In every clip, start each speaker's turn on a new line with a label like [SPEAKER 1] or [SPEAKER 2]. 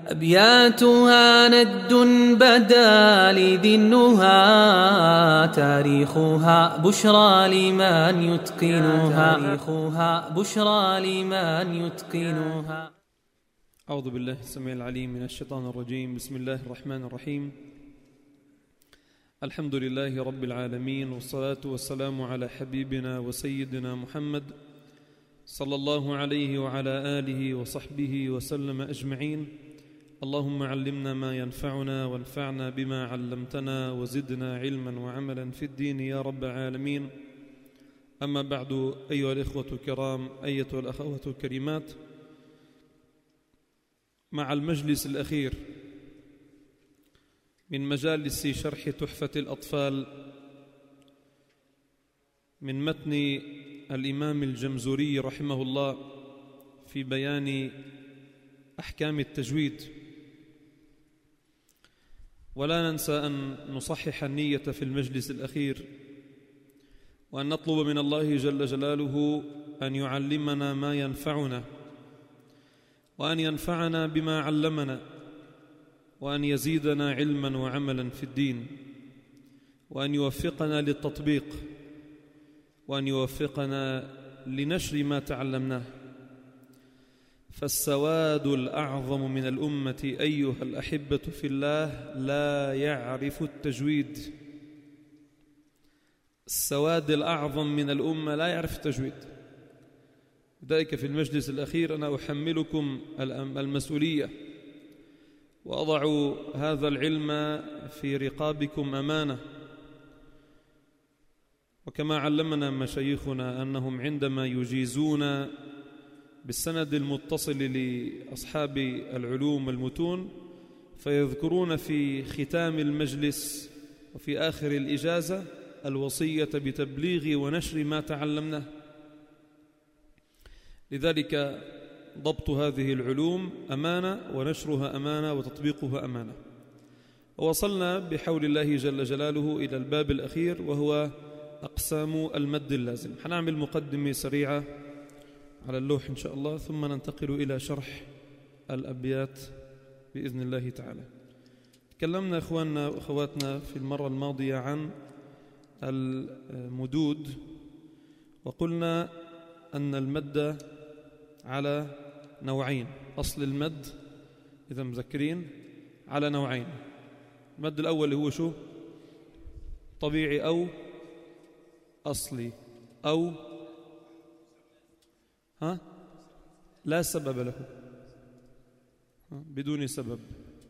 [SPEAKER 1] أبياتها ند بدا لذي النهى، تاريخها بشرى لمن يتقنها.
[SPEAKER 2] أعوذ بالله السميع العليم من الشيطان الرجيم. بسم الله الرحمن الرحيم. الحمد لله رب العالمين، والصلاة والسلام على حبيبنا وسيدنا محمد صلى الله عليه وعلى آله وصحبه وسلم أجمعين. اللهم علمنا ما ينفعنا وانفعنا بما علمتنا وزدنا علما وعملا في الدين يا رب العالمين. أما بعد، أيها الإخوة الكرام، أيتها الأخوات الكريمات، مع المجلس الأخير من مجالس شرح تحفة الأطفال من متن الإمام الجمزوري رحمه الله في بيان أحكام التجويد، ولا ننسى أن نصحح النية في المجلس الأخير، وأن نطلب من الله جل جلاله أن يعلمنا ما ينفعنا، وأن ينفعنا بما علمنا، وأن يزيدنا علما وعملا في الدين، وأن يوفقنا للتطبيق، وأن يوفقنا لنشر ما تعلمناه. فالسواد الأعظم من الأمة أيها الأحبة في الله لا يعرف التجويد. السواد الأعظم من الأمة لا يعرف التجويد. لذلك في المجلس الأخير أنا أحملكم المسؤولية، وأضع هذا العلم في رقابكم أمانة. وكما علمنا مشايخنا أنهم عندما يجيزون بالسند المتصل لأصحاب العلوم والمتون فيذكرون في ختام المجلس وفي آخر الإجازة الوصية بتبليغ ونشر ما تعلمناه. لذلك ضبط هذه العلوم أمانة، ونشرها أمانة، وتطبيقها أمانة. ووصلنا بحول الله جل جلاله إلى الباب الأخير، وهو أقسام المد اللازم. حنعمل مقدمة سريعة على اللوح إن شاء الله، ثم ننتقل إلى شرح الأبيات بإذن الله تعالى. تكلمنا إخواننا وأخواتنا في المرة الماضية عن المدود، وقلنا أن المد على نوعين. أصل المد إذا مذكرين على نوعين. المد الأول هو شو؟ طبيعي أو أصلي أو لا سبب له، بدون سبب.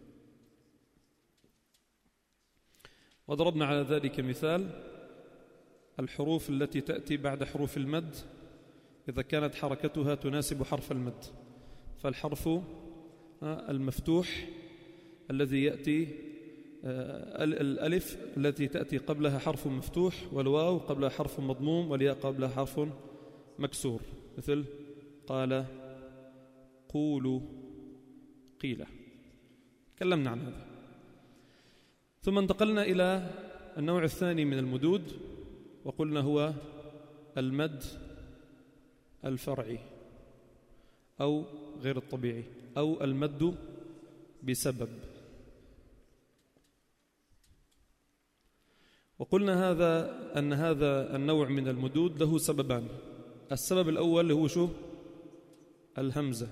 [SPEAKER 2] وضربنا على ذلك مثال الحروف التي تأتي بعد حروف المد إذا كانت حركتها تناسب حرف المد. فالحرف المفتوح الذي يأتي الألف التي تأتي قبلها حرف مفتوح، والواو قبلها حرف مضموم، والياء قبلها حرف مكسور، مثل قال، قولوا، قيل. تكلمنا عن هذا. ثم انتقلنا إلى النوع الثاني من المدود، وقلنا هو المد الفرعي أو غير الطبيعي، أو المد بسبب. وقلنا أن هذا النوع من المدود له سببان. السبب الأول هو شو؟ الهمزة،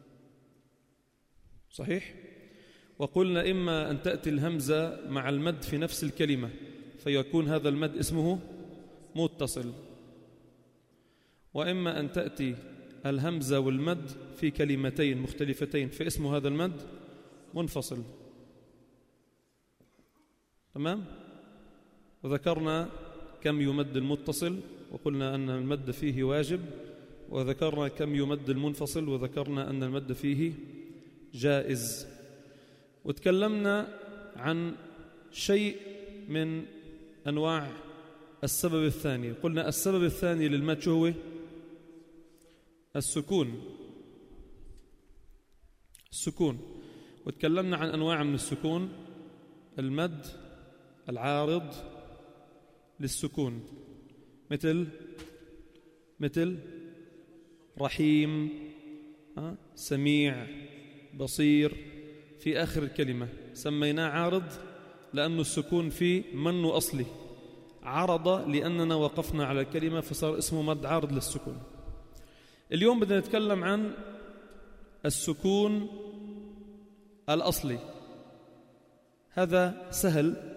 [SPEAKER 2] صحيح؟ وقلنا إما أن تأتي الهمزة مع المد في نفس الكلمة فيكون هذا المد اسمه متصل، وإما أن تأتي الهمزة والمد في كلمتين مختلفتين فاسم هذا المد منفصل. تمام؟ وذكرنا كم يمد المتصل، وقلنا أن المد فيه واجب، وذكرنا كم يمد المنفصل، وذكرنا أن المد فيه جائز. وتكلمنا عن شيء من أنواع السبب الثاني. قلنا السبب الثاني للمد شو هو؟ السكون. وتكلمنا عن أنواع من السكون: المد العارض للسكون، مثل رحيم، سميع، بصير، في آخر الكلمة، سميناه عارض لأنه السكون فيه منه أصلي، عرض لأننا وقفنا على الكلمة فصار اسمه مد عارض للسكون. اليوم بدنا نتكلم عن السكون الأصلي. هذا سهل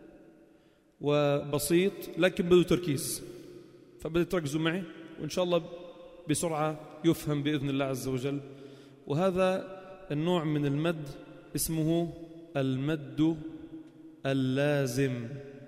[SPEAKER 2] وبسيط لكن بده تركيز، فبدي تركزوا معي وإن شاء الله بسرعة يفهم بإذن الله عز وجل. وهذا النوع من المد اسمه المد اللازم.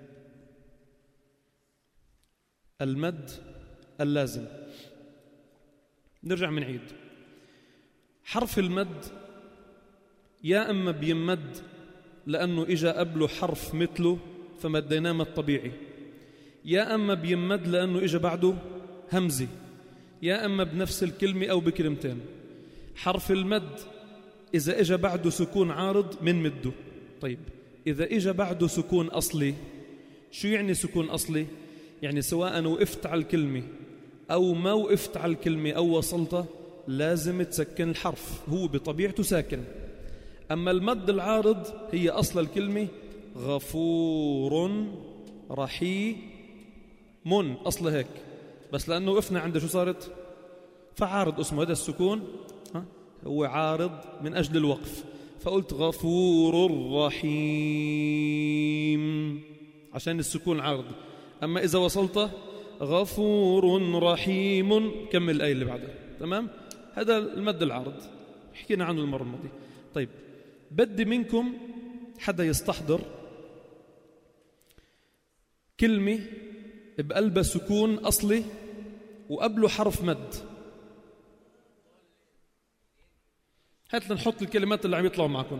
[SPEAKER 2] المد اللازم. نرجع من عيد. حرف المد يا أما بيمد لأنه إجا قبله حرف مثله فمديناه مد طبيعي، يا أما بيمد لأنه إجا بعده همزة، يا أما بنفس الكلمة أو بكلمتين. حرف المد إذا إجا بعده سكون عارض من مده. طيب إذا إجا بعده سكون أصلي، شو يعني سكون أصلي؟ يعني سواء أنا وقفت على الكلمة أو ما وقفت على الكلمة أو وصلتها لازم تسكن الحرف، هو بطبيعته ساكن. أما المد العارض هي أصل الكلمة غفور رحيم، أصل هيك، بس لأنه وقفنا عنده شو صارت؟ فعارض اسمه. هذا السكون هو عارض من أجل الوقف، فقلت غفور رحيم عشان السكون عارض. أما إذا وصلت غفور رحيم كمل الآية اللي بعدها. تمام؟ هذا المد العارض حكينا عنه المرة الماضية. طيب بدي منكم حدا يستحضر كلمة بقلبها سكون أصلي وقبله حرف مد. هات لنحط الكلمات اللي عم يطلعوا معكم.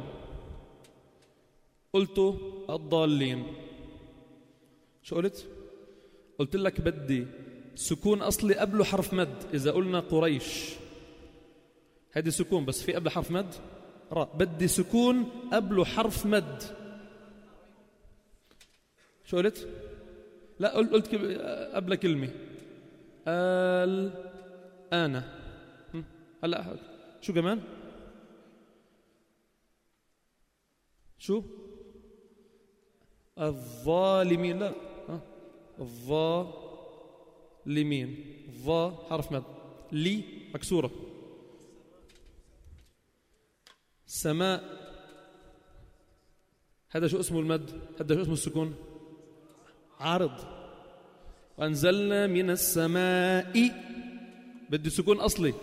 [SPEAKER 2] قلتوا الضالين. شو قلت؟ قلت لك بدي سكون أصلي قبله حرف مد. إذا قلنا قريش هذه سكون بس في قبل حرف مد راء، بدي سكون قبله حرف مد. شو قلت؟ لا قلت قبل كلمة أنا. هلا شو كمان؟ شو؟ الظالمين. لا الظالمين. ظا حرف مد، لي مكسورة. سماء هذا شو اسمه المد؟ هذا شو اسمه السكون؟ عارض. وأنزلنا من السماء بدي سكون أصلي.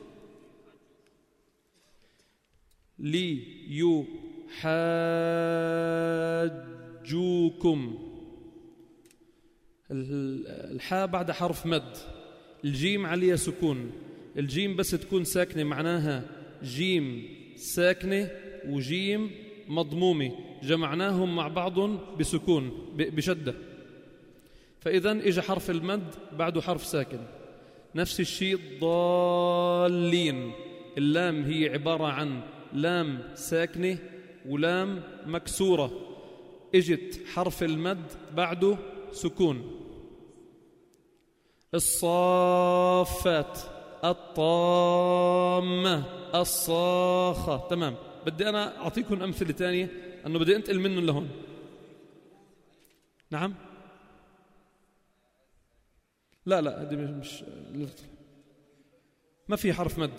[SPEAKER 2] ليحاجوكم. الحاء بعد حرف مد، الجيم عليها سكون. الجيم بس تكون ساكنة معناها جيم ساكنة وجيم مضمومة، جمعناهم مع بعضهم بسكون بشدة. فإذا إجا حرف المد بعده حرف ساكن. نفس الشيء ضالين. اللام هي عبارة عن لام ساكنة ولام مكسورة، إجت حرف المد بعده سكون. الصافات، الطامة، الصاخة. تمام. بدي أنا أعطيكم أمثلة تانية أنه بدي أنتقل منهم لهون. نعم. لا هذه مش ما في حرف مد.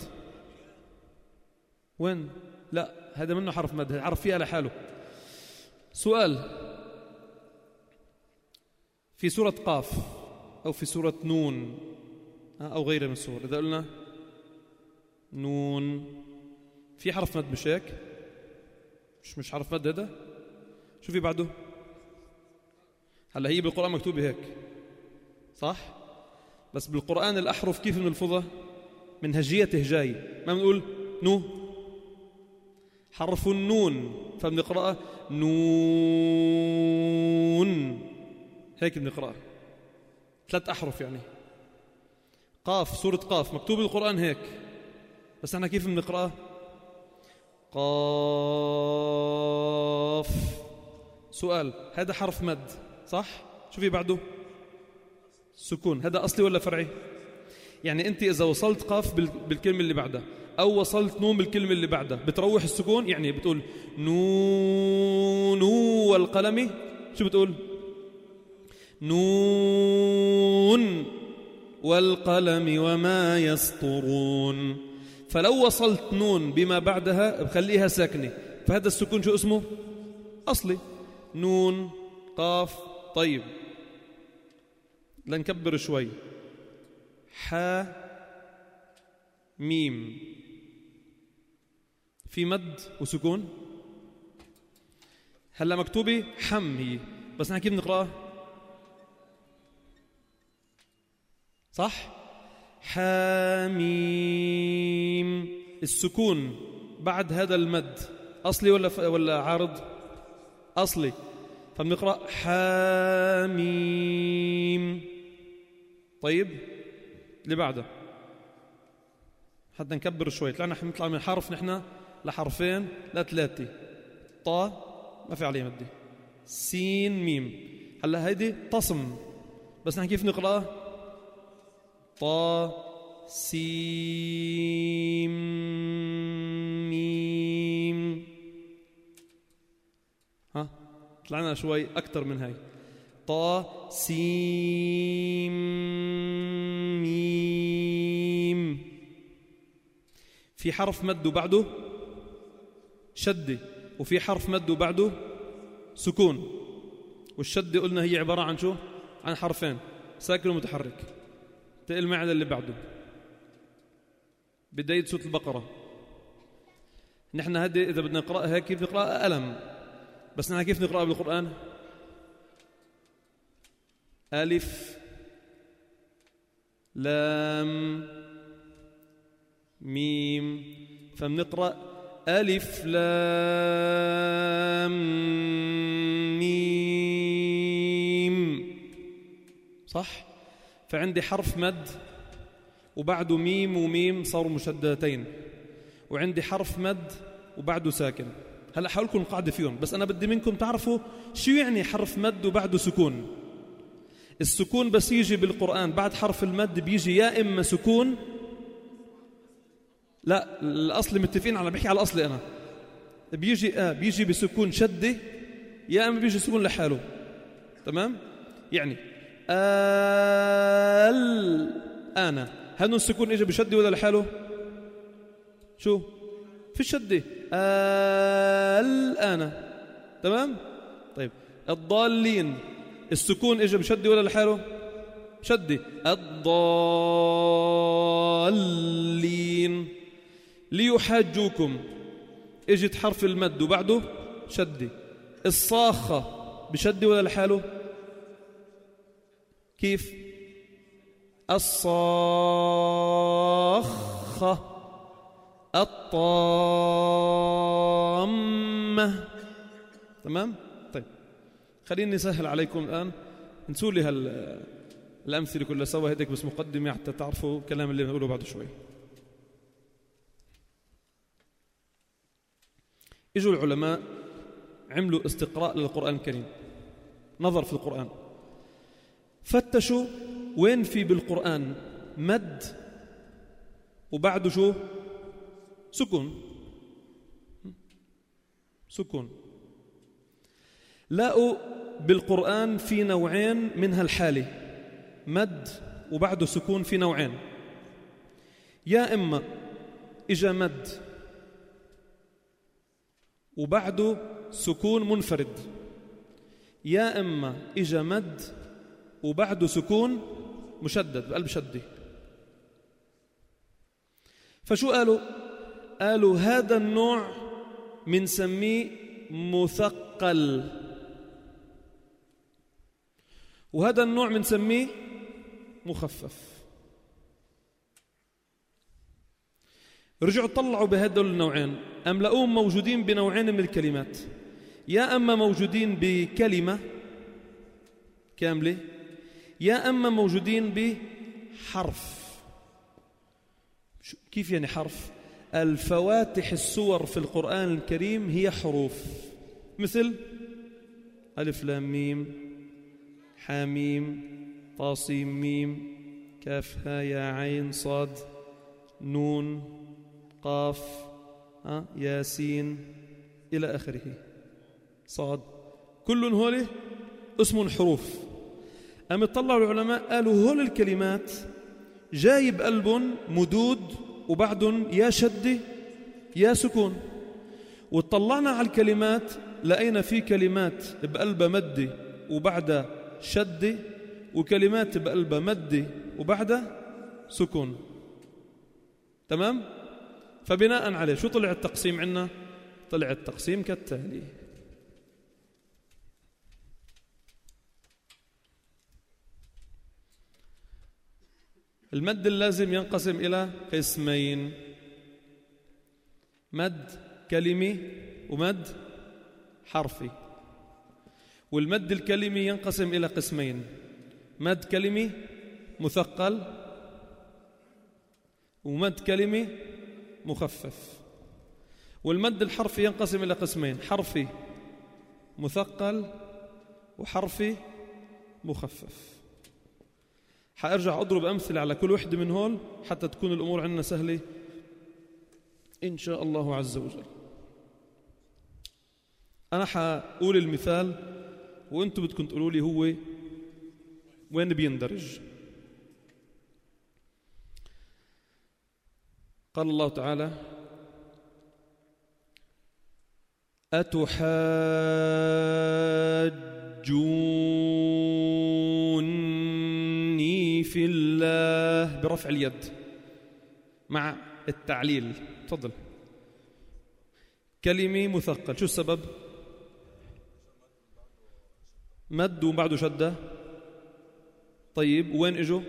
[SPEAKER 2] وين؟ لا هذا منه حرف مد، عرف فيها لحاله. سؤال، في سورة قاف أو في سورة نون أو غيرها من السور، إذا قلنا نون في حرف مد مش هيك؟ مش حرف مد هذا؟ شو في بعده؟ هلا هي بالقرآن مكتوبة هيك صح؟ بس بالقرآن الأحرف كيف بنلفظها؟ من هجيته جاي، ما بنقول نو، حرف النون فبنقرأها نون، هيك بنقرأها 3 أحرف يعني. قاف، سورة قاف مكتوب بالقرآن هيك، بس احنا كيف بنقرأها؟ قاف. سؤال، هذا حرف مد صح؟ شو في بعده؟ سكون. هذا أصلي ولا فرعي؟ يعني أنت إذا وصلت قاف بالكلمة اللي بعدها أو وصلت نون بالكلمة اللي بعدها بتروح السكون، يعني بتقول نون والقلم، شو بتقول؟ نون والقلم وما يسطرون. فلو وصلت نون بما بعدها بخليها ساكنة، فهذا السكون شو اسمه؟ أصلي. نون قاف. طيب لنكبر شوي. حا ميم، في مد وسكون. هلا مكتوبة حم هي، بس نحن كيف بنقراها؟ صح؟ حاميم. السكون بعد هذا المد أصلي ولا عارض؟ أصلي. فبنقرأ حاميم. طيب اللي بعده حتى نكبر شوي. نطلع من حرف نحن لحرفين لثلاثة. طا ما في عليه مدة. سين ميم. هلا هيدي تصم، بس نحن كيف نقرأ؟ طا سين ميم. ها طلعنا شوي أكتر من هاي. طا سين ميم. في حرف مد وبعده شدة، وفي حرف مد وبعده سكون. والشدة قلنا هي عبارة عن شو؟ عن حرفين، ساكن ومتحرك. تقل معي اللي بعده بداية سورة البقرة. نحن هدي إذا بدنا نقرأها كيف نقرأها؟ ألم. بس نحن كيف نقرأها بالقرآن؟ ألف لام ميم. فبنقرأ ألف لام ميم، صح؟ فعندي حرف مد وبعده ميم وميم صاروا مشددتين، وعندي حرف مد وبعده ساكن. هلا حاول لكم القاعدة فيهم، بس أنا بدي منكم تعرفوا شو يعني حرف مد وبعده سكون. السكون بس يجي بالقرآن بعد حرف المد بيجي يا إما سكون، لا الأصل متفقين على، بحكي على الأصل أنا، بيجي بسكون شدة، يا إما بيجي سكون لحاله. تمام؟ يعني أنا هنو السكون إجا بشدة ولا لحاله؟ شو؟ في الشدة أنا. تمام؟ طيب الضالين السكون إجا بشدة ولا لحاله؟ شدة. الضالين. ليحاجوكم اجت حرف المد وبعده شدة. الصاخة بشدة ولا لحاله؟ كيف؟ الصاخة. الطامة. تمام؟ طيب خليني نسهل عليكم الآن، نسوا لي الأمثلة كلها سوا هيك بس مقدمة حتى تعرفوا الكلام اللي بنقوله بعد شوي. اجوا العلماء عملوا استقراء للقرآن الكريم، نظر في القرآن، فتشوا وين في بالقرآن مد وبعده شو؟ سكون. سكون. لقوا بالقرآن في نوعين من هالحالة، مد وبعده سكون في نوعين. يا إما إجا مد وبعده سكون منفرد، يا إما إجا مد وبعده سكون مشدد بقلب شدة. فشو قالوا؟ قالوا هذا النوع منسميه مثقل، وهذا النوع منسميه مخفف. رجعوا طلعوا بهدول النوعين، أم لقوهم موجودين بنوعين من الكلمات، يا أما موجودين بكلمة كاملة، يا أما موجودين بحرف. كيف يعني حرف؟ الفواتح السور في القرآن الكريم هي حروف، مثل ألف لام ميم حاميم طاسيم ميم كاف ها يا عين صاد نون قاف، ياسين إلى آخره، صاد، كل هول اسم حروف. أم اطلعوا العلماء قالوا هول الكلمات جاي بقلبهم مدود وبعدهم يا شدة يا سكون. وطلعنا على الكلمات لقينا في كلمات بقلبها مدة وبعدها شدة، وكلمات بقلبها مدة وبعدها سكون. تمام؟ فبناء عليه شو طلع التقسيم عنا؟ طلع التقسيم كالتالي: المد اللازم ينقسم إلى قسمين: مد كلمي ومد حرفي. والمد الكلمي ينقسم إلى قسمين: مد كلمي مثقل ومد كلمي مخفف. والمد الحرفي ينقسم إلى قسمين: حرفي مثقل وحرفي مخفف. حأرجع أضرب أمثلة على كل وحدة من هول حتى تكون الأمور عندنا سهلة إن شاء الله عز وجل. أنا حأقول المثال وأنتم بدكم تقولوا لي هو وين بيندرج. قال الله تعالى: أتحاجوني في الله برفع اليد مع التعليل. تفضل. كلمة مثقل، شو السبب؟ مد وبعده شدة. طيب وين اجوا؟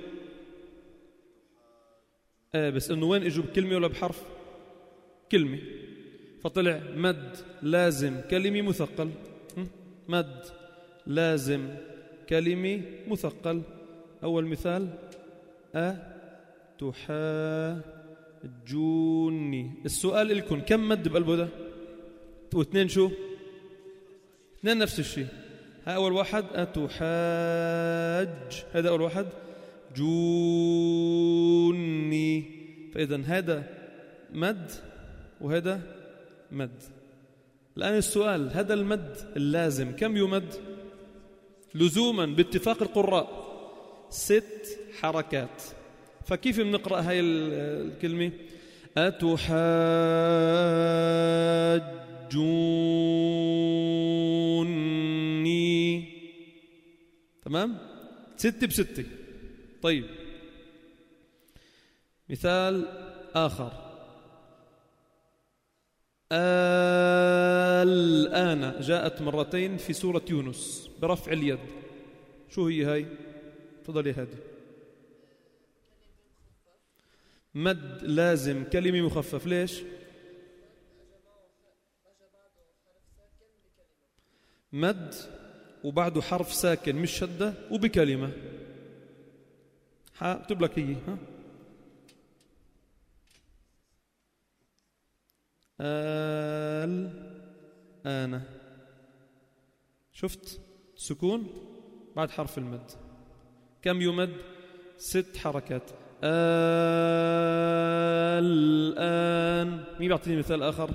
[SPEAKER 2] بس انه وين اجوا، بكلمة ولا بحرف؟ كلمة. فطلع مد لازم كلمة مثقل. مد لازم كلمة مثقل. أول مثال: أتحاجوني. السؤال لكم: كم مد بقلبه ده؟ واثنين شو؟ اثنين نفس الشيء. ها أول واحد أتحاج، هذا أول واحد جوني. فإذا هذا مد وهذا مد. الآن السؤال: هذا المد اللازم كم يمد لزوما باتفاق القراء؟ 6 حركات. فكيف بنقرأ هاي الكلمة؟ أتحاجوني. تمام؟ 6 ب6. طيب مثال آخر: الآن جاءت مرتين في سورة يونس برفع اليد. شو هي هاي؟ تفضلي. هذه مد لازم كلمة مخفف. ليش؟ مد وبعده حرف ساكن مش شدة وبكلمة. هكتب لك هي. الآن. شفت سكون بعد حرف المد. كم يمد؟ 6 حركات. الآن. مين بيعطيني مثال آخر؟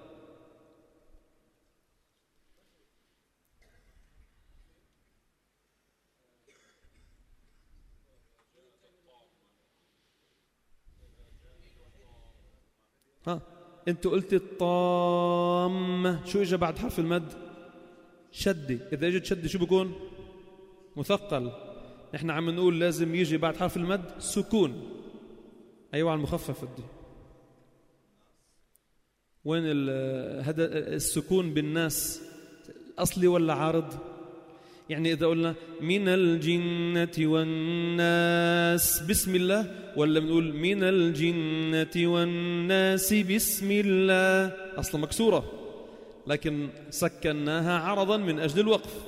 [SPEAKER 2] انتوا قلت الطامة، شو اجى بعد حرف المد؟ شدة. إذا اجت شدة شو بكون؟ مثقل. احنا عم نقول لازم يجي بعد حرف المد سكون. أيوة على المخفف بدي. وين هذا السكون بالناس أصلي ولا عارض؟ يعني إذا قلنا من الجنة والناس بسم الله، ولا بنقول من الجنة والناس بسم الله؟ أصلا مكسورة لكن سكناها عرضا من أجل الوقف.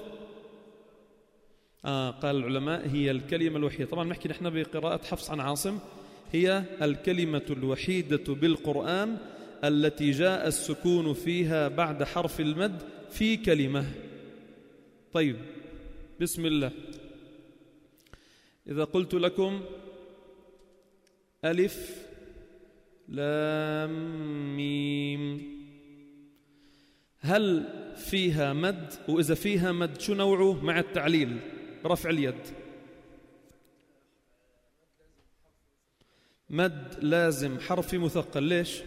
[SPEAKER 2] قال العلماء هي الكلمة الوحيدة، طبعا نحكي نحن بقراءة حفص عن عاصم، هي الكلمة الوحيدة بالقرآن التي جاء السكون فيها بعد حرف المد في كلمة. طيب بسم الله. إذا قلت لكم ألف لام ميم. هل فيها مد؟ وإذا فيها مد شو نوعه مع التعليل رفع اليد؟ مد لازم حرفي مثقل. ليش؟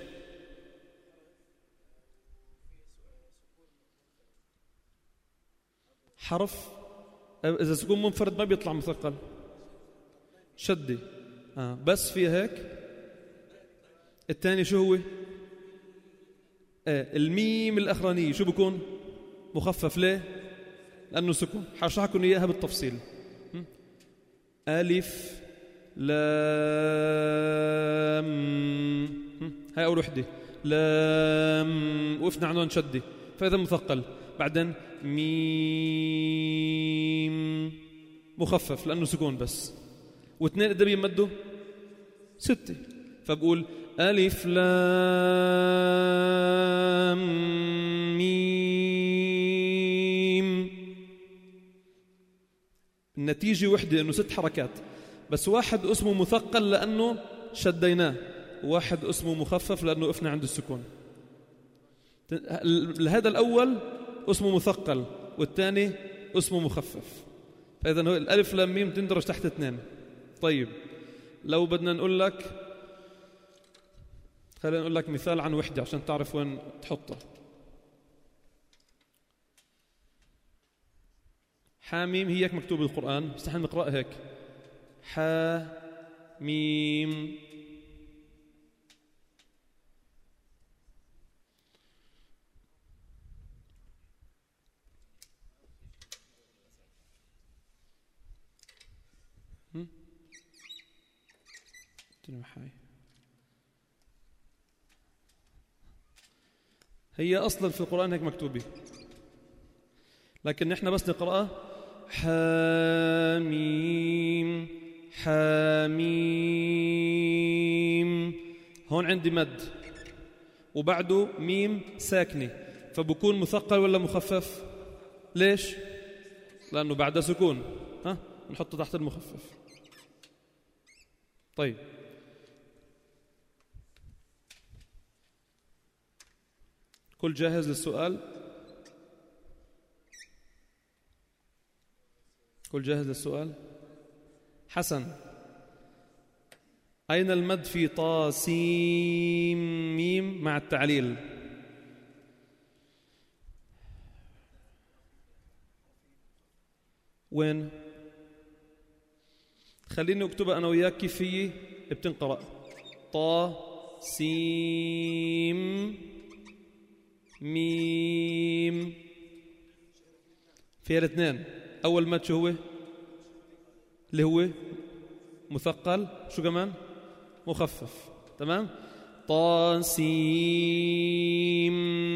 [SPEAKER 2] حرف إذا سكون منفرد ما بيطلع مثقل، شدي. بس في هيك. الثاني شو هو؟ الميم الأخرانية شو بكون؟ مخفف. ليه؟ لأنه سكون. حرشح لكم إياها بالتفصيل. ألف لام، هاي أول وحدة. لام وقفنا عنه نشدي، فإذا مثقل. بعدين ميم مخفف لأنه سكون بس. واثنين قد بيمدوا 6. فبقول ألف لام ميم. النتيجة وحدة إنه 6 حركات، بس واحد اسمه مثقل لأنه شديناه، واحد اسمه مخفف لأنه وقفنا عند السكون. هذا الأول اسمه مثقل والثاني اسمه مخفف. فإذا الألف لام ميم تندرج تحت 2. طيب لو بدنا نقول لك، خلينا نقول لك مثال عن وحدة عشان تعرف وين تحطها. حاميم هي هيك مكتوب بالقرآن، بس نحن نقرأ هيك حاميم. هي أصلا في القرآن هيك مكتوبة، لكن نحن بس نقرأها حاميم حاميم. هون عندي مد وبعده ميم ساكنة، فبكون مثقل ولا مخفف؟ ليش؟ لأنه بعده سكون. نحطه تحت المخفف. طيب كل جاهز للسؤال؟ كل جاهز للسؤال؟ حسن، أين المد في طا سين ميم مع التعليل؟ وين؟ خليني أكتبها أنا وياك كيف هي بتنقرأ. طا سين ميم. فيها الاثنين. أول مد شو هو؟ اللي هو مثقل. شو كمان؟ مخفف. تمام. طا سين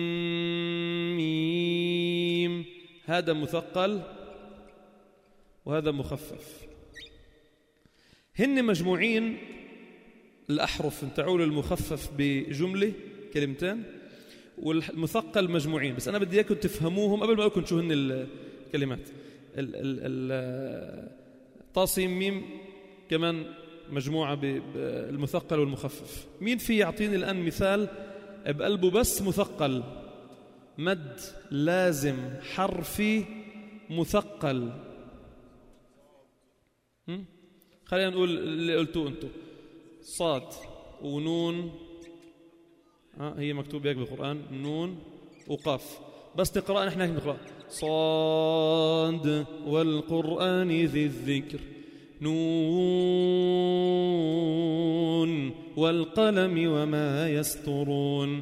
[SPEAKER 2] ميم، هذا مثقل وهذا مخفف. هن مجموعين الأحرف تاعول المخفف بجملة كلمتين، والمثقل مجموعين. بس أنا بدي إياكم تفهموهم قبل ما أقول لكم شو هن الكلمات. طاسيم ميم كمان مجموعة بالمثقل والمخفف. مين في يعطيني الآن مثال بقلبه بس مثقل، مد لازم حرفي مثقل؟ خلينا نقول اللي قلتوه أنتم. صاد ونون، هي مكتوب هيك بالقرآن، نون وقاف. بس تقرأ نحن هيك نقرأ صاد والقرآن ذي الذكر، نون والقلم وما يسطرون،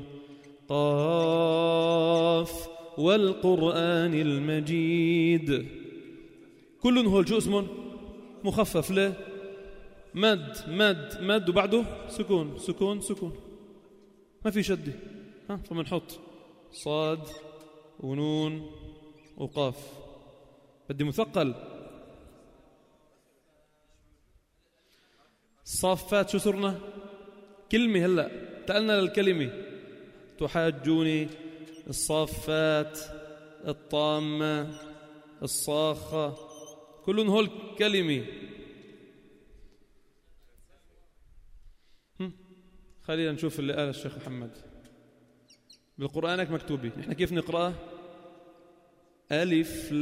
[SPEAKER 2] قاف والقرآن المجيد. كل هو الجزء اسمه مخفف. ليه؟ مد مد مد وبعده سكون سكون سكون، ما في شدة. فمنحط صاد ونون وقاف. بدي مثقل. الصافات شو صرنا؟ كلمة. هلأ تقلنا للكلمة. تحاجوني، الصافات، الطامة، الصاخة، كلهم هول كلمة. خلينا نشوف اللي قال الشيخ محمد بالقرآنك مكتوبة. نحن كيف نقرأه؟ ألف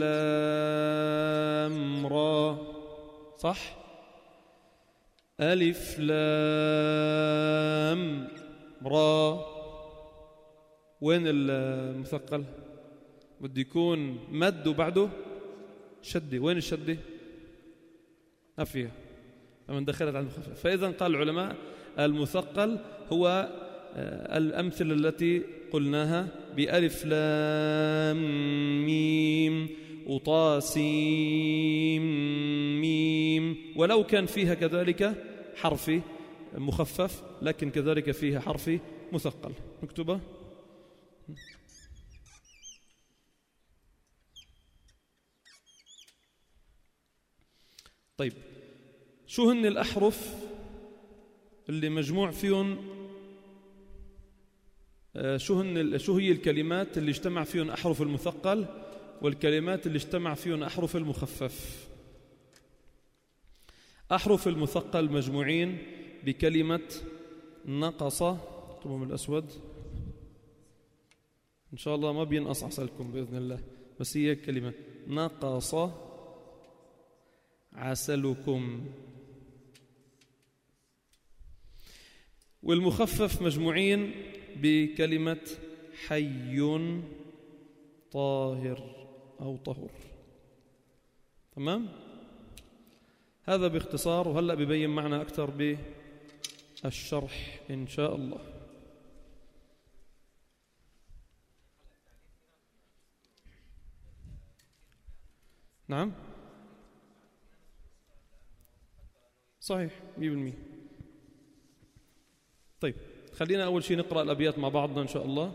[SPEAKER 2] لام را، صح؟ ألف لام را. وين المثقل؟ بده يكون مد وبعده شدة. وين الشدة؟ ما فيها، فمن دخلت على المخفف. فإذا قال العلماء المثقل هو الأمثلة التي قلناها بألف لام ميم وطاسيم ميم، ولو كان فيها كذلك حرف مخفف لكن كذلك فيها حرف مثقل. مكتوبة. طيب، شو هن الأحرف اللي مجموع فيهم، شو هي الكلمات اللي اجتمع فيهم أحرف المثقل والكلمات اللي اجتمع فيهم أحرف المخفف؟ أحرف المثقل مجموعين بكلمة نقص. طبعا الأسود إن شاء الله ما بينقص عسلكم بإذن الله، بس هي كلمة نقص عسلكم. والمخفف مجموعين بكلمة حي طاهر أو طهر. تمام؟ هذا باختصار، وهلأ ببين معنا أكثر بالشرح إن شاء الله. نعم صحيح 100%. طيب، خلينا أول شيء نقرأ الأبيات مع بعضنا إن شاء الله.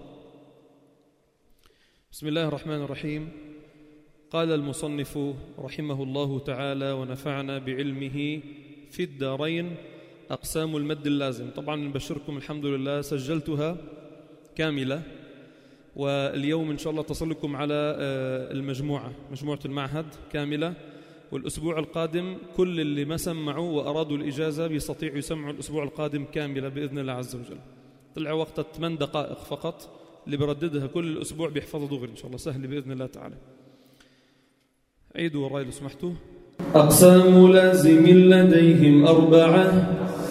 [SPEAKER 2] بسم الله الرحمن الرحيم. قال المصنف رحمه الله تعالى ونفعنا بعلمه في الدارين: أقسام المد اللازم. طبعا نبشركم الحمد لله سجلتها كاملة، واليوم إن شاء الله اتصل لكم على مجموعة المعهد كاملة، والأسبوع القادم كل اللي ما سمعوا وأرادوا الإجازة بيستطيعوا يسمعوا الأسبوع القادم كاملة بإذن الله عز وجل. طلع وقتها 8 دقائق فقط، اللي برددها كل الأسبوع بيحفظها دغري إن شاء الله، سهل بإذن الله تعالى. عيدوا وراي لو سمحتوا. أقسام لازم لديهم 4،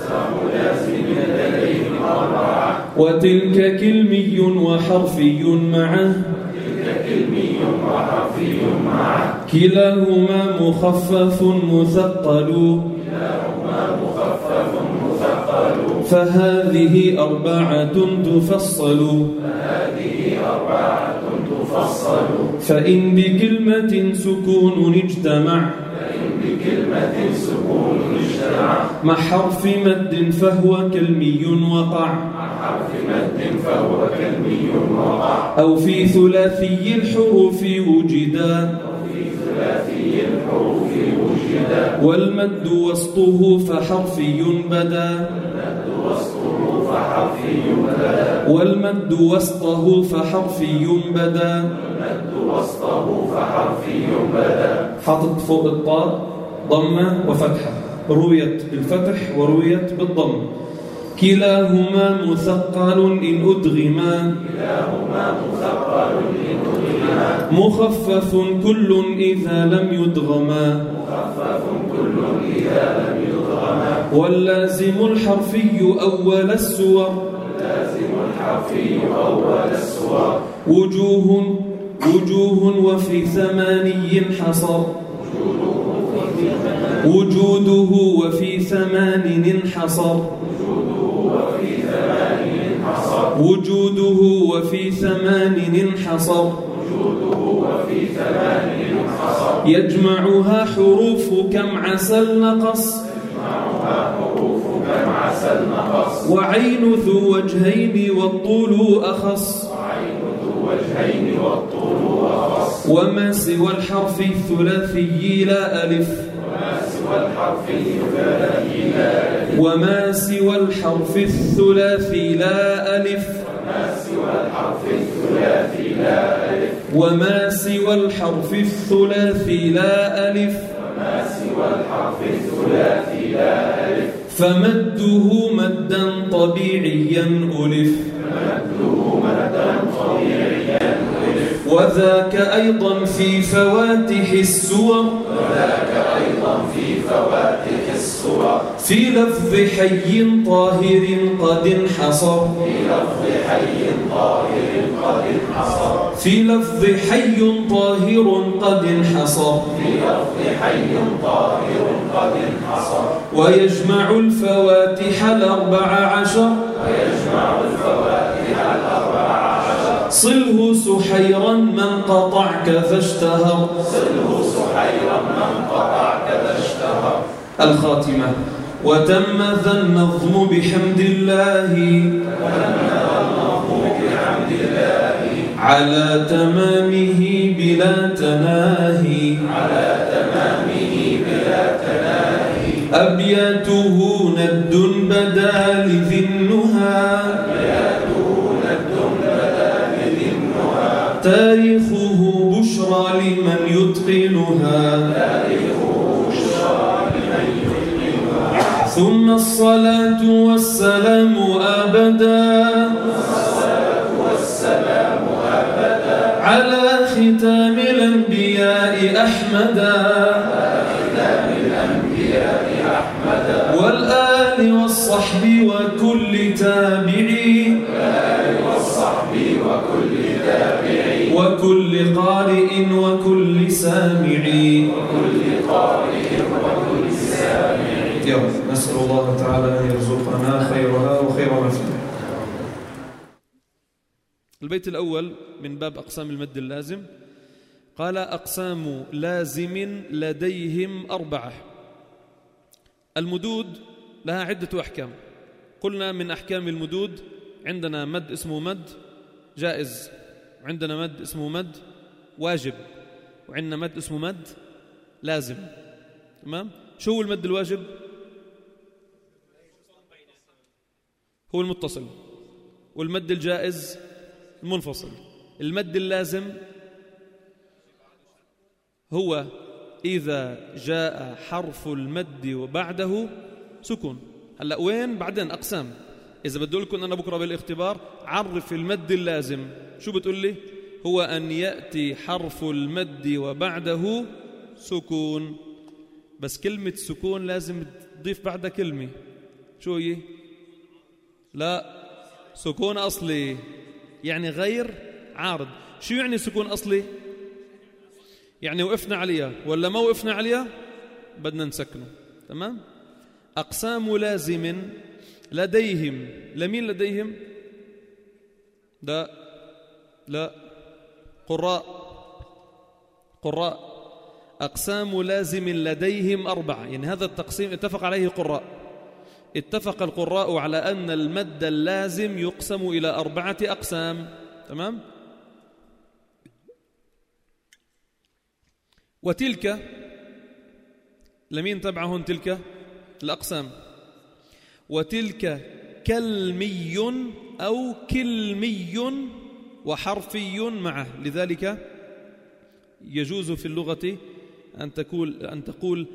[SPEAKER 2] وتلك كلمي وحرفي معه، كلاهما مخفف مثقل، فهذه 4 تفصل، فإن بكلمة سكون اجتمع مع حرف مد فهو كلمي وقع، أو في ثلاثي الحروف وجدا، والمد وسطه فحرفي بدا، والمد وسطه فحرفي بدا. حاطط فوق الطاء ضمة وفتحة، رويت بالفتح ورويت بالضم. كلاهما مثقل إن أدغما، مخفف كل إذا لم يدغما، واللازم الحرفي أول السور، وجوه وفي 8 حصر، وجوده وفي 8 انحصر، وجوده وفي 8 انحصر، يجمعها حروف كم عسل نقص، وعين ذو وجهين والطول أخص، وما سوى الحرف الثلاثي لا ألف، وما سوى الحرف الثلاثي لا ألف، وما سوى الحرف الثلاثي لا ألف، فمده مدا طبيعيا ألف وذاك أيضا في فواتح السور في لفظ حي طاهر قد انحصر في لفظ حي طاهر قد انحصر ويجمع الفواتح ال14 صله سحيرا من قطع كذا اشتهر الخاتمة وتم ذا النظم بحمد الله على تمامه بلا تناهي أبياته ند بدا لذي النهى تاريخه بشرى لمن يتقنها ثم الصلاة والسلام أبدا على ختام الأنبياء أحمدا والآل والصحب وكل تابعي وكل قارئ وكل سامعي نسأل الله تعالى أن يرزقنا خيرها وخير ما فيها. البيت الأول من باب أقسام المد اللازم قال أقسام لازم لديهم 4. المدود لها عدة أحكام. قلنا من أحكام المدود عندنا مد اسمه مد جائز، وعندنا مد اسمه مد واجب، وعندنا مد اسمه مد لازم. تمام؟ شو هو المد الواجب؟ هو المتصل. والمد الجائز المنفصل. المد اللازم هو إذا جاء حرف المد وبعده سكون. هلأ وين بعدين أقسام. إذا بدي لكم أنا بكرة بالاختبار عرف المد اللازم، شو بتقول لي؟ هو أن يأتي حرف المد وبعده سكون. بس كلمة سكون لازم تضيف بعدها كلمة. شو هي؟ لا، سكون أصلي يعني غير عارض. شو يعني سكون أصلي؟ يعني وقفنا عليها ولا ما وقفنا عليها بدنا نسكنه. تمام؟ أقسام لازم لديهم. لمين لديهم؟ لا قراء. أقسام لازم لديهم 4. يعني هذا التقسيم اتفق عليه قراء. اتفق القراء على أن المد اللازم يقسم إلى 4 أقسام. تمام؟ وتلك لمين تبعهن تلك الأقسام؟ وتلك كلمي أو كلمي وحرفي معه. لذلك يجوز في اللغة أن تقول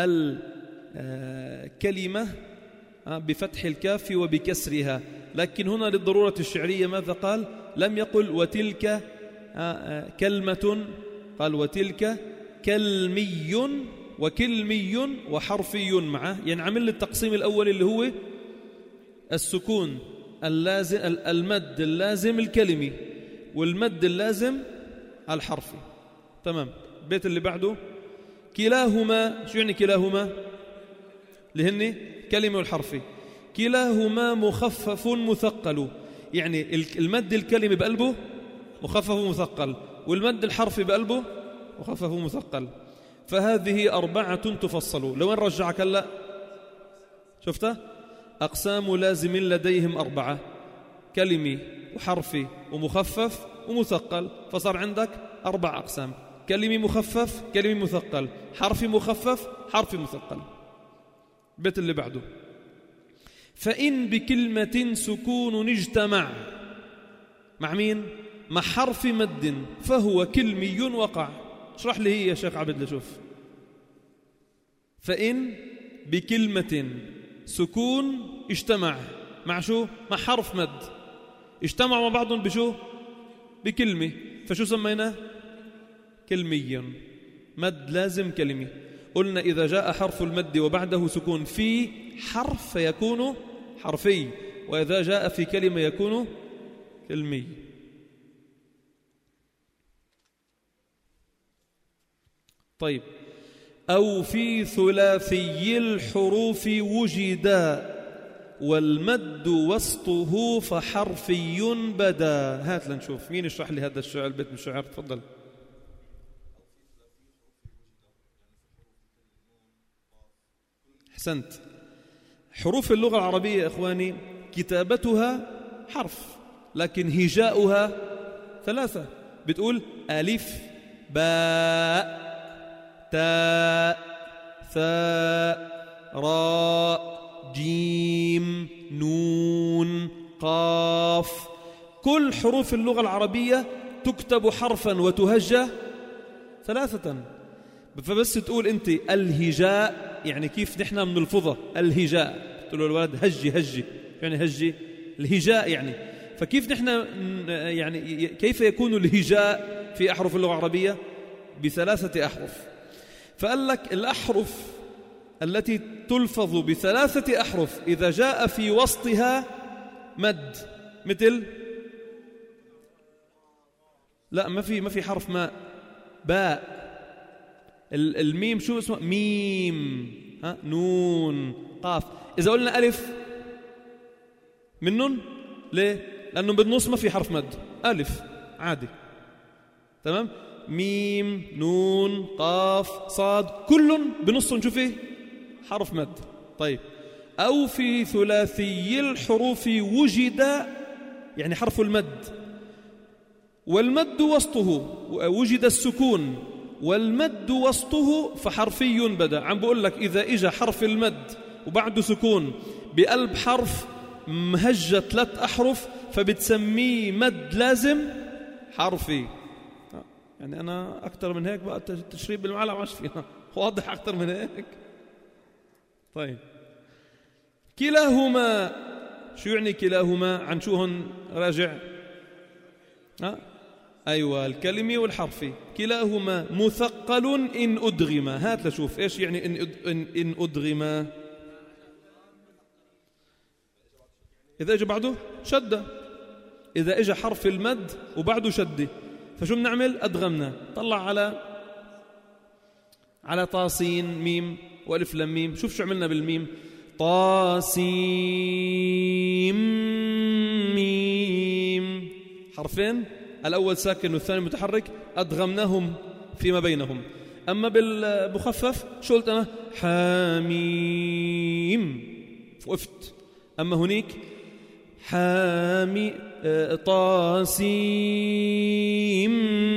[SPEAKER 2] الكلمة بفتح الكاف وبكسرها، لكن هنا للضرورة الشعرية ماذا قال؟ لم يقل وتلك كلمة، قال وتلك كلمي وكلمي وحرفي معه. يعني عمل التقسيم الأول اللي هو السكون اللازم، المد اللازم الكلمي، والمد اللازم الحرفي. تمام؟ البيت اللي بعده كلاهما. شو يعني كلاهما؟ لهن كلمة والحرفي. كلاهما مخفف مثقل. يعني المد الكلمي بقلبه مخفف مثقل، والمد الحرفي بقلبه مخفف مثقل. فهذه 4 تفصل. لوين رجعك هلا؟ شفتها؟ أقسام لازم لديهم 4: كلمي وحرفي ومخفف ومثقل. فصار عندك 4 أقسام: كلمي مخفف، كلمي مثقل، حرفي مخفف، حرفي مثقل. البيت اللي بعده فإن بكلمة سكون اجتمع مع مين؟ مع حرف مد فهو كلمي وقع. اشرح لي هي يا شيخ عبد لشوف. فإن بكلمة سكون اجتمع مع شو؟ مع حرف مد، اجتمعوا مع بعضهم بشو؟ بكلمة، فشو سميناه؟ كلمي، مد لازم كلمي. قلنا إذا جاء حرف المد وبعده سكون في حرف فيكون حرفي، وإذا جاء في كلمة يكون كلمي. طيب، أو في ثلاثي الحروف وجدا والمد وسطه فحرفي بدا. هات لنشوف مين يشرح لي هذا الشعر، البيت من الشعر. تفضل. أحسنت. حروف اللغة العربية يا إخواني كتابتها حرف، لكن هجاؤها ثلاثة. بتقول ألف باء تاء ثاء راء جيم نون قاف. كل حروف اللغة العربية تكتب حرفا وتهجى ثلاثة. فبس تقول أنت الهجاء، يعني كيف نحن من الفضة الهجاء، تقول له الولد هجي هجي، يعني هجي الهجاء يعني. فكيف نحن يعني كيف يكون الهجاء في أحرف اللغة العربية؟ بثلاثة أحرف. فقال لك الأحرف التي تلفظ بثلاثة أحرف إذا جاء في وسطها مد، مثل لا ما في حرف ماء، باء. الميم شو اسمه؟ ميم. نون قاف. إذا قلنا ألف منن ليه؟ لأنه بالنص ما في حرف مد، ألف عادي. تمام؟ ميم نون قاف صاد كل بنص نشوف فيه حرف مد. طيب، أو في ثلاثي الحروف وجد، يعني حرف المد والمد وسطه، وجد السكون والمد وسطه فحرفي بدا. عم بقول لك إذا إجا حرف المد وبعده سكون بقلب حرف مهجة 3 أحرف فبتسميه مد لازم حرفي. يعني أنا أكتر من هيك بقى التشريب بالمعلقة ماش فيها، واضح أكتر من هيك. طيب، كلاهما شو يعني كلاهما؟ عن شو هون راجع؟ أيوة، الكلمة والحرفي. كلاهما مثقل إن أدغم. هات لشوف إيش يعني إن أدغم. إذا إجا بعده شدة، إذا إجا حرف المد وبعده شدة فشو بنعمل؟ أدغمنا. طلع على طاسين ميم وألف لم ميم. شوف شو عملنا بالميم، طاسيم ميم، حرفين، الأول ساكن والثاني متحرك، أدغمناهم فيما بينهم. أما بالمخفف شو قلت أنا؟ حاميم، وقفت. أما هنيك طاسيم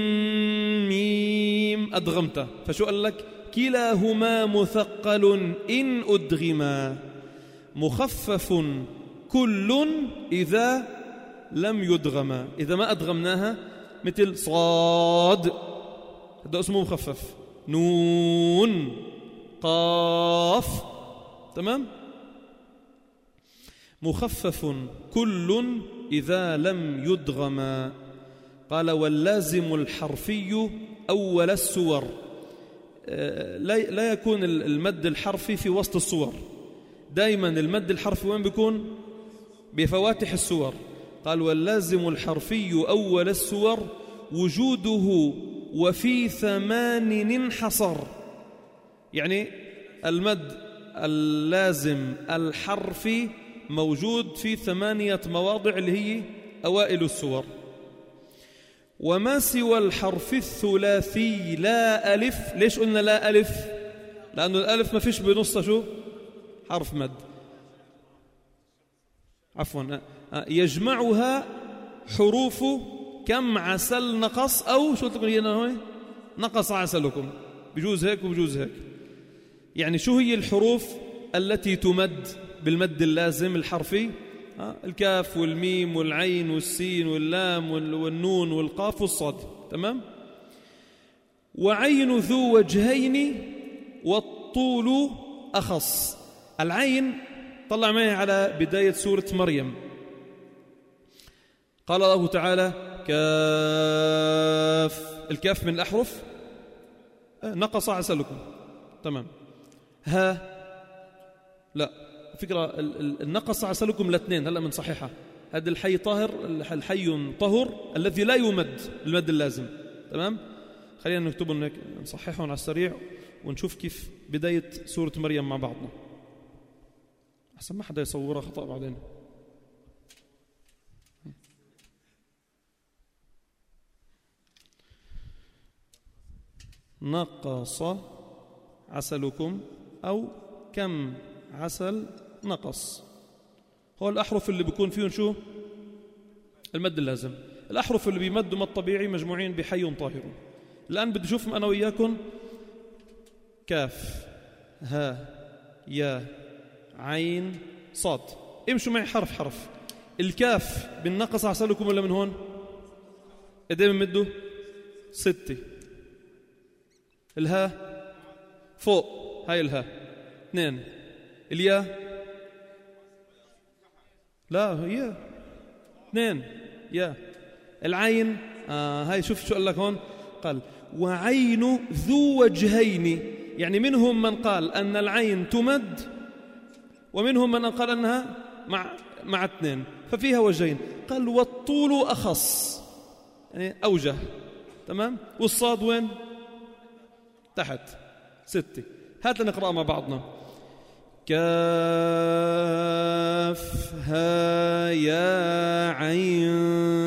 [SPEAKER 2] ميم، أدغمت. فشو قال لك؟ كلاهما مثقل إن أدغما، مخفف كل إذا لم يدغما. إذا ما أدغمناها مثل صاد، هذا اسمه مخفف. نون قاف. تمام؟ مخفف كل إذا لم يدغما. قال واللازم الحرفي أول السور. لا يكون المد الحرفي في وسط الصور، دائما المد الحرفي وين بيكون؟ بفواتح السور. قال واللازم الحرفي أول السور وجوده وفي 8 انحصر. يعني المد اللازم الحرفي موجود في 8 مواضع اللي هي أوائل السور. وما سوى الحرف الثلاثي لا ألف. ليش قلنا لا ألف؟ لأنه الألف ما فيش بنصها شو؟ حرف مد. عفوا، يجمعها حروف كم عسل نقص، أو شو تقول هنا؟ نقص عسلكم. بجوز هيك وبجوز هيك. يعني شو هي الحروف التي تمد بالمد اللازم الحرفي؟ الكاف والميم والعين والسين واللام والنون والقاف والصاد. تمام؟ وعين ذو وجهين والطول أخص. العين طلع معي على بداية سورة مريم. قال الله تعالى كاف، الكاف من الأحرف نقص عسلكم، تمام. ها لا، فكرة النقص عسلكم الاثنين هلأ من صحيحة. هذا الحي طاهر، الحي طهر الذي لا يمد المد اللازم، تمام. خلينا نكتبهم نصححهم على السريع ونشوف كيف بداية سورة مريم مع بعضنا، أحسن ما حدا يصورها خطأ بعدين. نقص عسلكم أو كم عسل نقص. هو الأحرف اللي بيكون فيهم شو؟ المد اللازم. الأحرف اللي بيمدوا مد طبيعي مجموعين بحي طاهر. الآن بدي أشوفهم أنا وياكم. كاف، ها، يا، عين، صاد. امشوا معي حرف حرف. الكاف بالنقص عسلكم ولا من هون؟ قدام بنمده 6. الها فوق، هاي الها 2. اليا لا هي 2 يا. العين هاي شوف شو قال لك هون، قال وعين ذو وجهين، يعني منهم من قال أن العين تمد ومنهم من قال أنها مع 2، ففيها وجهين. قال والطول أخص، يعني أوجه، تمام. والصاد وين؟ تحت 6. هات لنقرأ مع بعضنا. كاف ها يا عين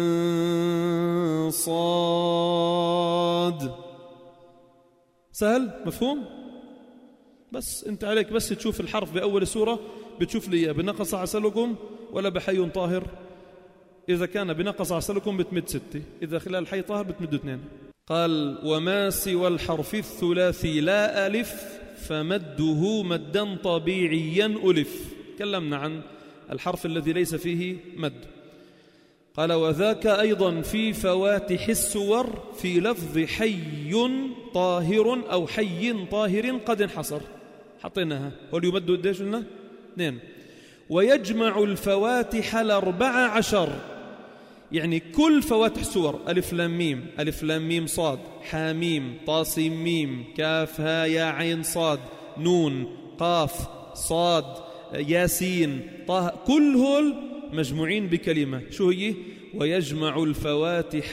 [SPEAKER 2] صاد. سهل مفهوم؟ بس انت عليك بس تشوف الحرف بأول السورة، بتشوف لي بنقص عسلكم ولا بحي طاهر. إذا كان بنقص عسلكم بتمد 6، إذا خلال حي طاهر بتمد 2. قال وما سوى الحرف الثلاثي لا ألف فمده مدا طبيعيا ألف. تكلمنا عن الحرف الذي ليس فيه مد. قال وذاك أيضا في فواتح السور في لفظ حي طاهر أو حي طاهر قد انحصر. حطيناها. هو يمد قديش قلنا؟ 2. ويجمع الفواتح 14، يعني كل فواتح سور ألف لام ميم، ألف لام ميم صاد، حاميم، طاسيم ميم، كاف ها يا عين صاد، نون، قاف، صاد، ياسين، طه، كل هول مجموعين بكلمة شو هي؟ ويجمع الفواتح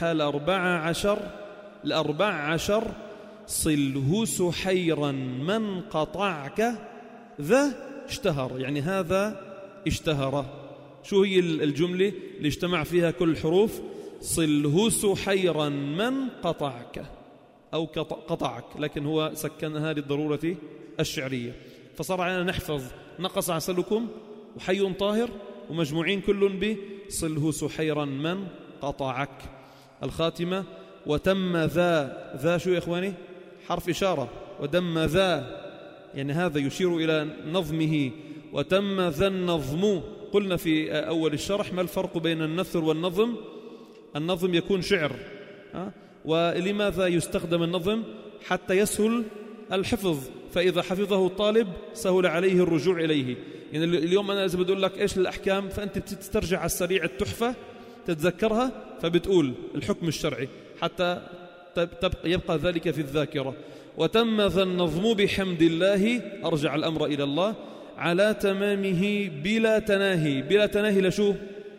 [SPEAKER 2] 14 صله سحيرا من قطعك ذا اشتهر، يعني هذا اشتهر. شو هي الجملة اللي اجتمع فيها كل الحروف؟ صله سحيرا من قطعك أو قطعك، لكن هو سكنها للضرورة الشعرية. فصار علينا نحفظ نقص عسلكم وحي طاهر ومجموعين كل بصله سحيرا من قطعك. الخاتمة وتم ذا شو يا إخواني؟ حرف إشارة. ودم ذا يعني هذا يشير إلى نظمه. وتم ذا النظم. قلنا في أول الشرح ما الفرق بين النثر والنظم؟ النظم يكون شعر، ولماذا يستخدم النظم؟ حتى يسهل الحفظ، فإذا حفظه الطالب سهل عليه الرجوع إليه. يعني اليوم أنا إذا بدول لك إيش الأحكام فأنت بتسترجع على السريع التحفة تتذكرها، فبتقول الحكم الشرعي حتى يبقى ذلك في الذاكرة. وتم ذا النظم بحمد الله، أرجع الأمر إلى الله، على تمامه بلا تناهي. بلا تناهي لشو؟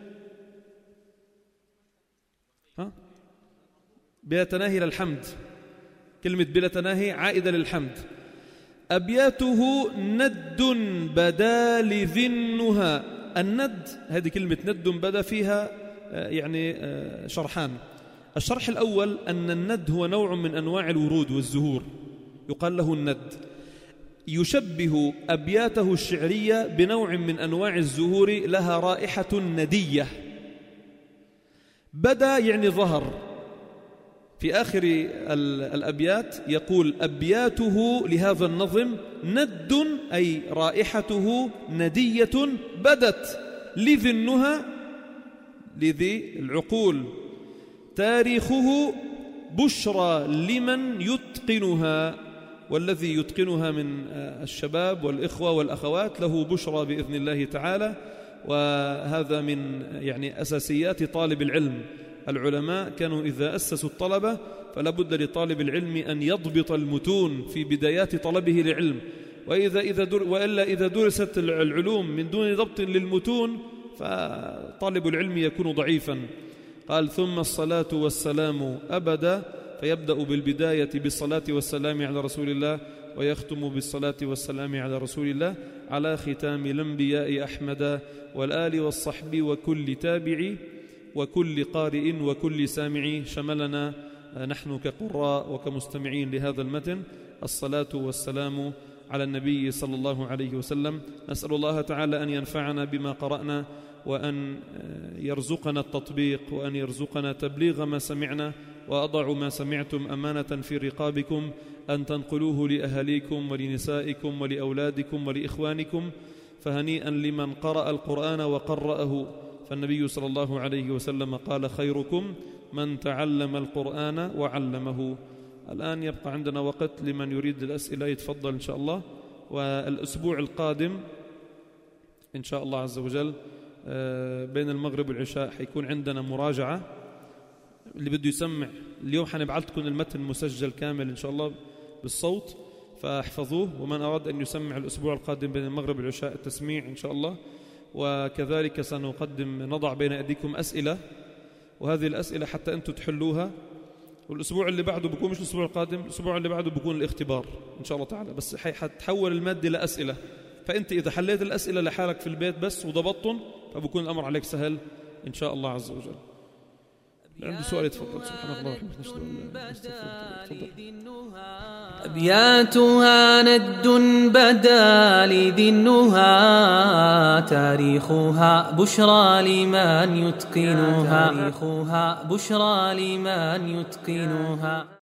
[SPEAKER 2] بلا تناهي للحمد. كلمة بلا تناهي عائدة للحمد. أبياته ند بدا لذي النهى. الند هذه كلمة ند بدا فيها يعني شرحان. الشرح الأول أن الند هو نوع من أنواع الورود والزهور، يقال له الند. يشبه أبياته الشعرية بنوع من أنواع الزهور لها رائحة ندية. بدا يعني ظهر. في آخر الأبيات يقول أبياته لهذا النظم ند، أي رائحته ندية بدت لذي النهى، لذي العقول، تاريخه بشرى لمن يتقنها. والذي يتقنها من الشباب والإخوة والأخوات له بشرى بإذن الله تعالى. وهذا من يعني أساسيات طالب العلم. العلماء كانوا إذا أسسوا الطلبة فلا بد لطالب العلم أن يضبط المتون في بدايات طلبه للعلم، وإلا إذا درست العلوم من دون ضبط للمتون فطالب العلم يكون ضعيفا. قال: ثم الصلاة والسلام أبدا، فيبدأ بالبداية بالصلاة والسلام على رسول الله، ويختم بالصلاة والسلام على رسول الله، على ختام الأنبياء أحمد والآل والصحب وكل تابع وكل قارئ وكل سامع. شملنا نحن كقراء وكمستمعين لهذا المتن الصلاة والسلام على النبي صلى الله عليه وسلم. نسأل الله تعالى أن ينفعنا بما قرأنا، وأن يرزقنا التطبيق، وأن يرزقنا تبليغ ما سمعنا. وأضع ما سمعتم أمانة في رقابكم أن تنقلوه لأهليكم ولنسائكم ولأولادكم ولإخوانكم. فهنيئا لمن قرأ القرآن وقرأه، فالنبي صلى الله عليه وسلم قال: خيركم من تعلم القرآن وعلمه. الآن يبقى عندنا وقت لمن يريد الأسئلة يتفضل إن شاء الله. والأسبوع القادم إن شاء الله عز وجل بين المغرب والعشاء حيكون عندنا مراجعة. اللي بده يسمع اليوم حنبعث لكم المتن مسجل كامل إن شاء الله بالصوت، فاحفظوه. ومن أراد أن يسمع الأسبوع القادم بين المغرب والعشاء التسميع إن شاء الله. وكذلك نضع بين أيديكم أسئلة، وهذه الأسئلة حتى أنتم تحلوها. والأسبوع اللي بعده بيكون مش الأسبوع القادم، الأسبوع اللي بعده بيكون الاختبار إن شاء الله تعالى، بس حتحول المادة لأسئلة. فأنت إذا حليت الأسئلة لحالك في البيت بس وضبطتم فبكون الأمر عليك سهل إن شاء الله عز وجل. عنده سؤال يتفضل. سبحان الله وبحمده نشهد أن لا إله إلا الله.
[SPEAKER 1] أبياتها ند بدا لذي النهى، تاريخها بشرى لمن يتقنها، تاريخها بشرى لمن يتقنها.